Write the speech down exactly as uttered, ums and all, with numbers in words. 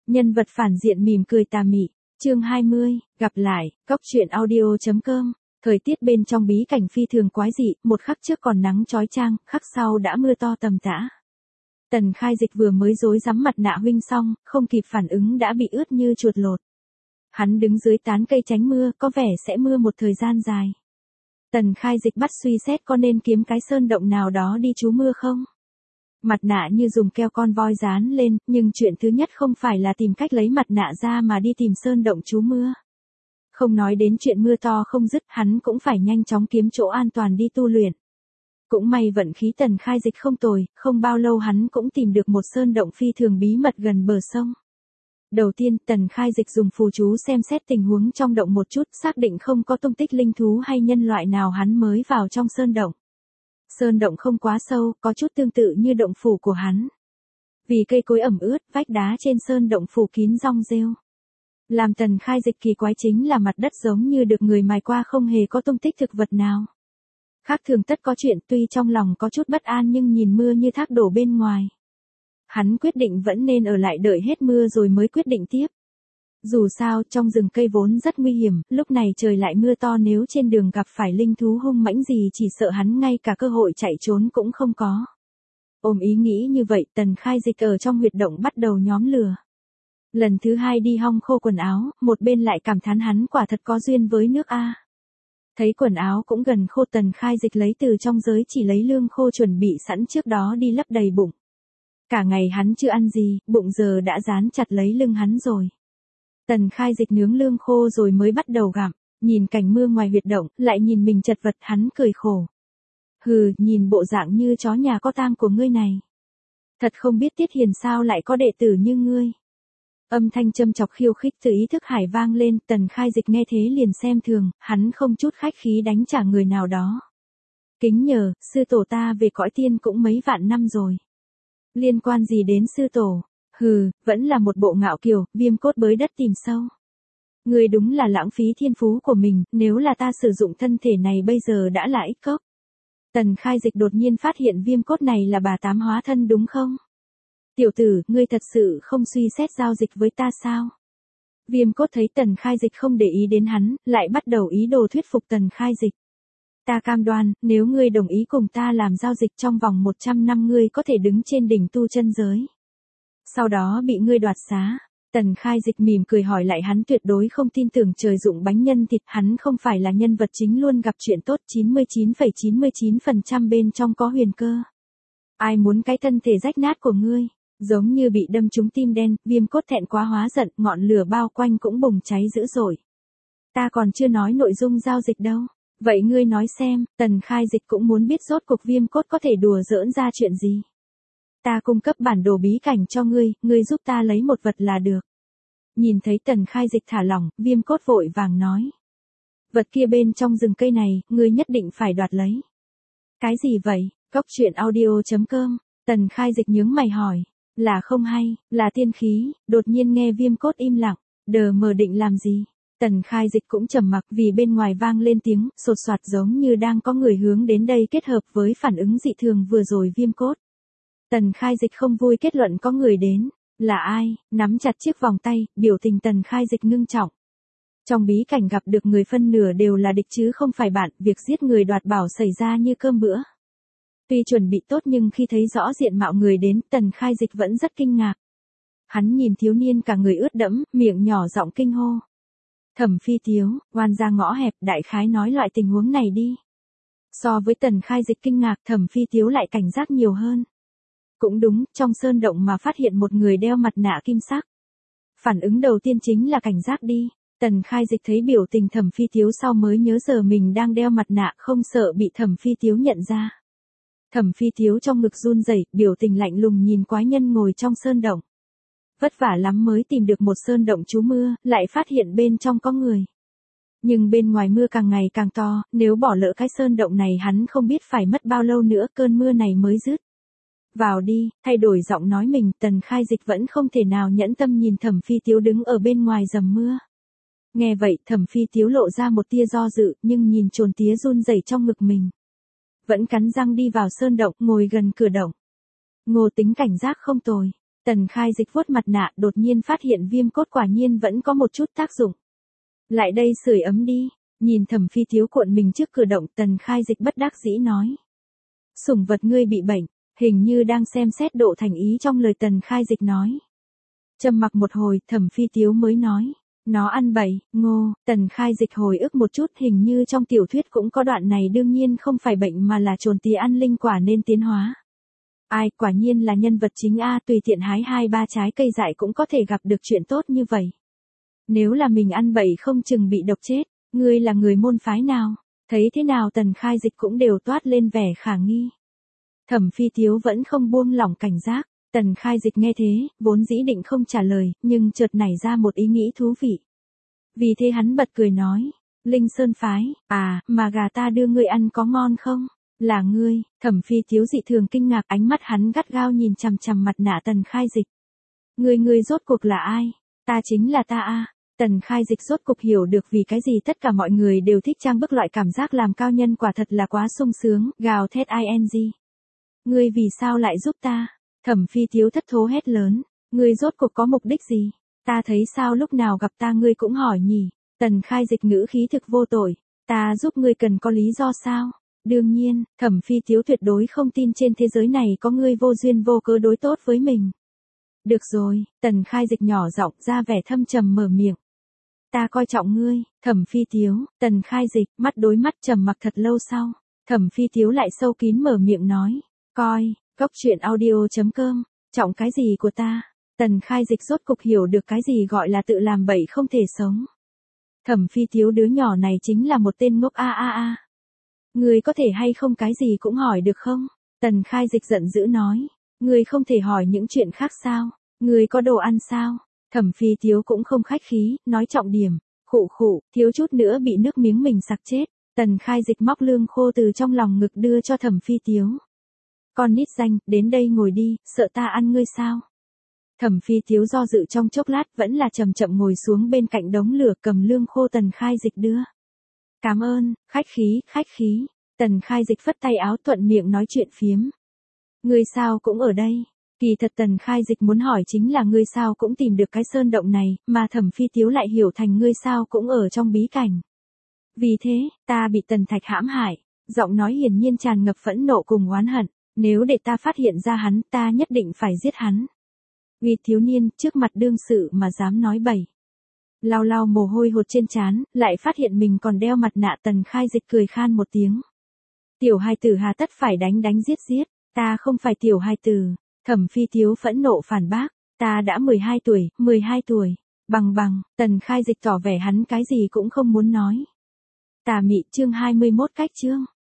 Nhân vật phản diện mỉm cười tà mị. Chương hai mươi, gặp lại, cóc truyện audio chấm com. Thời tiết bên trong bí cảnh phi thường quái dị, một khắc trước còn nắng chói chang, khắc sau đã mưa to tầm tã. Tần Khai Dịch vừa mới rối rắm mặt nạ huynh xong, không kịp phản ứng đã bị ướt như chuột lột. Hắn đứng dưới tán cây tránh mưa, có vẻ sẽ mưa một thời gian dài. Tần Khai Dịch bắt suy xét có nên kiếm cái sơn động nào đó đi trú mưa không? Mặt nạ như dùng keo con voi dán lên, nhưng chuyện thứ nhất không phải là tìm cách lấy mặt nạ ra mà đi tìm sơn động trú mưa. Không nói đến chuyện mưa to không dứt, hắn cũng phải nhanh chóng kiếm chỗ an toàn đi tu luyện. Cũng may vận khí Tần Khai Dịch không tồi, không bao lâu hắn cũng tìm được một sơn động phi thường bí mật gần bờ sông. Đầu tiên, Tần Khai Dịch dùng phù chú xem xét tình huống trong động một chút, xác định không có tung tích linh thú hay nhân loại nào hắn mới vào trong sơn động. Sơn động không quá sâu, có chút tương tự như động phủ của hắn. Vì cây cối ẩm ướt, vách đá trên sơn động phủ kín rong rêu. Làm Tần Khai Dịch kỳ quái chính là mặt đất giống như được người mài qua, không hề có tung tích thực vật nào. Khác thường tất có chuyện, tuy trong lòng có chút bất an nhưng nhìn mưa như thác đổ bên ngoài. Hắn quyết định vẫn nên ở lại đợi hết mưa rồi mới quyết định tiếp. Dù sao, trong rừng cây vốn rất nguy hiểm, lúc này trời lại mưa to, nếu trên đường gặp phải linh thú hung mãnh gì chỉ sợ hắn ngay cả cơ hội chạy trốn cũng không có. Ôm ý nghĩ như vậy, Tần Khai Dịch ở trong huyệt động bắt đầu nhóm lửa. Lần thứ hai đi hong khô quần áo, một bên lại cảm thán hắn quả thật có duyên với nước A. Thấy quần áo cũng gần khô, Tần Khai Dịch lấy từ trong giới chỉ lấy lương khô chuẩn bị sẵn trước đó đi lấp đầy bụng. Cả ngày hắn chưa ăn gì, bụng giờ đã dán chặt lấy lưng hắn rồi. Tần Khai Dịch nướng lương khô rồi mới bắt đầu gặm, nhìn cảnh mưa ngoài huyệt động, lại nhìn mình chật vật, hắn cười khổ. Hừ, nhìn bộ dạng như chó nhà có tang của ngươi này. Thật không biết Tiết Hiền sao lại có đệ tử như ngươi. Âm thanh châm chọc khiêu khích từ ý thức hải vang lên, Tần Khai Dịch nghe thế liền xem thường, hắn không chút khách khí đánh trả người nào đó. Kính nhờ, sư tổ ta về cõi tiên cũng mấy vạn năm rồi. Liên quan gì đến sư tổ? Hừ, vẫn là một bộ ngạo kiều, viêm cốt bới đất tìm sâu. Người đúng là lãng phí thiên phú của mình, nếu là ta sử dụng thân thể này bây giờ đã là ích cốc. Tần Khai Dịch đột nhiên phát hiện viêm cốt này là bà tám hóa thân đúng không? Tiểu tử, ngươi thật sự không suy xét giao dịch với ta sao? Viêm cốt thấy Tần Khai Dịch không để ý đến hắn, lại bắt đầu ý đồ thuyết phục Tần Khai Dịch. Ta cam đoan, nếu ngươi đồng ý cùng ta làm giao dịch trong vòng một trăm năm ngươi có thể đứng trên đỉnh tu chân giới. Sau đó bị ngươi đoạt xá. Tần Khai Dịch mỉm cười hỏi lại, hắn tuyệt đối không tin tưởng trời dụng bánh nhân thịt, hắn không phải là nhân vật chính luôn gặp chuyện tốt, chín mươi chín phẩy chín mươi chín phần trăm bên trong có huyền cơ. Ai muốn cái thân thể rách nát của ngươi? Giống như bị đâm trúng tim đen, viêm cốt thẹn quá hóa giận, ngọn lửa bao quanh cũng bùng cháy dữ dội. Ta còn chưa nói nội dung giao dịch đâu. Vậy ngươi nói xem, Tần Khai Dịch cũng muốn biết rốt cuộc viêm cốt có thể đùa giỡn ra chuyện gì. Ta cung cấp bản đồ bí cảnh cho ngươi, ngươi giúp ta lấy một vật là được. Nhìn thấy Tần Khai Dịch thả lỏng, viêm cốt vội vàng nói. Vật kia bên trong rừng cây này, ngươi nhất định phải đoạt lấy. Cái gì vậy? Cóc truyện audio chấm com. Tần Khai Dịch nhướng mày hỏi. Là không hay, là tiên khí, đột nhiên nghe viêm cốt im lặng, đờ mờ định làm gì. Tần Khai Dịch cũng trầm mặc vì bên ngoài vang lên tiếng sột soạt giống như đang có người hướng đến đây, kết hợp với phản ứng dị thường vừa rồi viêm cốt. Tần Khai Dịch không vui kết luận có người đến. Là ai? Nắm chặt chiếc vòng tay, biểu tình Tần Khai Dịch ngưng trọng. Trong bí cảnh gặp được người phân nửa đều là địch chứ không phải bạn, việc giết người đoạt bảo xảy ra như cơm bữa. Tuy chuẩn bị tốt nhưng khi thấy rõ diện mạo người đến, Tần Khai Dịch vẫn rất kinh ngạc. Hắn nhìn thiếu niên cả người ướt đẫm, miệng nhỏ giọng kinh hô. Thẩm Phi Tiếu, oan ra ngõ hẹp, đại khái nói loại tình huống này đi. So với Tần Khai Dịch kinh ngạc, Thẩm Phi Tiếu lại cảnh giác nhiều hơn. Cũng đúng, trong sơn động mà phát hiện một người đeo mặt nạ kim sắc. Phản ứng đầu tiên chính là cảnh giác đi. Tần Khai Dịch thấy biểu tình Thẩm Phi Tiếu sau mới nhớ giờ mình đang đeo mặt nạ, không sợ bị Thẩm Phi Tiếu nhận ra. Thẩm Phi Tiếu trong ngực run rẩy, biểu tình lạnh lùng nhìn quái nhân ngồi trong sơn động. Vất vả lắm mới tìm được một sơn động trú mưa, lại phát hiện bên trong có người. Nhưng bên ngoài mưa càng ngày càng to, nếu bỏ lỡ cái sơn động này hắn không biết phải mất bao lâu nữa cơn mưa này mới dứt. Vào đi, thay đổi giọng nói mình, Tần Khai Dịch vẫn không thể nào nhẫn tâm nhìn Thẩm Phi Tiếu đứng ở bên ngoài dầm mưa. Nghe vậy, Thẩm Phi Tiếu lộ ra một tia do dự, nhưng nhìn trồn tía run rẩy trong ngực mình. Vẫn cắn răng đi vào sơn động, ngồi gần cửa động. Ngô tính cảnh giác không tồi. Tần Khai Dịch vuốt mặt nạ, đột nhiên phát hiện viêm cốt quả nhiên vẫn có một chút tác dụng. Lại đây sưởi ấm đi, nhìn Thẩm Phi Thiếu cuộn mình trước cửa động, Tần Khai Dịch bất đắc dĩ nói. Sủng vật ngươi bị bệnh, hình như đang xem xét độ thành ý trong lời Tần Khai Dịch nói. Trầm mặc một hồi, Thẩm Phi Thiếu mới nói. Nó ăn bậy, ngô, Tần Khai Dịch hồi ức một chút, hình như trong tiểu thuyết cũng có đoạn này, đương nhiên không phải bệnh mà là trồn tía ăn linh quả nên tiến hóa. Ai, quả nhiên là nhân vật chính a, tùy tiện hái hai ba trái cây dại cũng có thể gặp được chuyện tốt như vậy. Nếu là mình ăn bậy không chừng bị độc chết, ngươi là người môn phái nào? Thấy thế nào Tần Khai Dịch cũng đều toát lên vẻ khả nghi. Thẩm Phi Thiếu vẫn không buông lỏng cảnh giác. Tần Khai Dịch nghe thế, vốn dĩ định không trả lời, nhưng chợt nảy ra một ý nghĩ thú vị. Vì thế hắn bật cười nói, Linh Sơn phái, à, mà gà ta đưa ngươi ăn có ngon không? Là ngươi, Thẩm Phi Thiếu dị thường kinh ngạc, ánh mắt hắn gắt gao nhìn chằm chằm mặt nạ Tần Khai Dịch. Ngươi ngươi rốt cuộc là ai? Ta chính là ta a. Tần Khai Dịch rốt cuộc hiểu được vì cái gì tất cả mọi người đều thích trang bức, loại cảm giác làm cao nhân quả thật là quá sung sướng, gào thét ing. Ngươi vì sao lại giúp ta? Thẩm Phi Thiếu thất thố hét lớn, ngươi rốt cuộc có mục đích gì? Ta thấy sao lúc nào gặp ta ngươi cũng hỏi nhỉ? Tần Khai Dịch ngữ khí thực vô tội, ta giúp ngươi cần có lý do sao? Đương nhiên, Thẩm Phi Thiếu tuyệt đối không tin trên thế giới này có ngươi vô duyên vô cớ đối tốt với mình. Được rồi, Tần Khai Dịch nhỏ giọng ra vẻ thâm trầm mở miệng. Ta coi trọng ngươi, Thẩm Phi Thiếu, Tần Khai Dịch, mắt đối mắt trầm mặc thật lâu sau. Thẩm Phi Thiếu lại sâu kín mở miệng nói, coi, Cốc truyện audio chấm com, trọng cái gì của ta? Tần Khai Dịch rốt cục hiểu được cái gì gọi là tự làm bậy không thể sống. Thẩm Phi Thiếu đứa nhỏ này chính là một tên ngốc a a a. Ngươi có thể hay không cái gì cũng hỏi được không? Tần Khai Dịch giận dữ nói, ngươi không thể hỏi những chuyện khác sao? Ngươi có đồ ăn sao? Thẩm Phi Thiếu cũng không khách khí, nói trọng điểm, khụ khụ, thiếu chút nữa bị nước miếng mình sặc chết. Tần Khai Dịch móc lương khô từ trong lòng ngực đưa cho Thẩm Phi Thiếu. Con nít danh, đến đây ngồi đi, sợ ta ăn ngươi sao? Thẩm Phi Thiếu do dự trong chốc lát vẫn là chậm chậm ngồi xuống bên cạnh đống lửa, cầm lương khô Tần Khai Dịch đưa. Cảm ơn, khách khí, khách khí. Tần Khai Dịch phất tay áo thuận miệng nói chuyện phiếm. Ngươi sao cũng ở đây? Kỳ thật Tần Khai Dịch muốn hỏi chính là ngươi sao cũng tìm được cái sơn động này, mà Thẩm Phi Thiếu lại hiểu thành ngươi sao cũng ở trong bí cảnh. Vì thế, ta bị Tần Thạch hãm hại. Giọng nói hiển nhiên tràn ngập phẫn nộ cùng oán hận. Nếu để ta phát hiện ra hắn, ta nhất định phải giết hắn. Vì thiếu niên, trước mặt đương sự mà dám nói bậy. Lau lau mồ hôi hột trên trán, lại phát hiện mình còn đeo mặt nạ. Tần Khai Dịch cười khan một tiếng. Tiểu hài tử hà tất phải đánh đánh giết giết, ta không phải tiểu hài tử. Thẩm Phi Thiếu phẫn nộ phản bác, ta đã mười hai tuổi, mười hai tuổi. Bằng bằng, Tần Khai Dịch tỏ vẻ hắn cái gì cũng không muốn nói. Tà mị chương hai mươi mốt cách chương.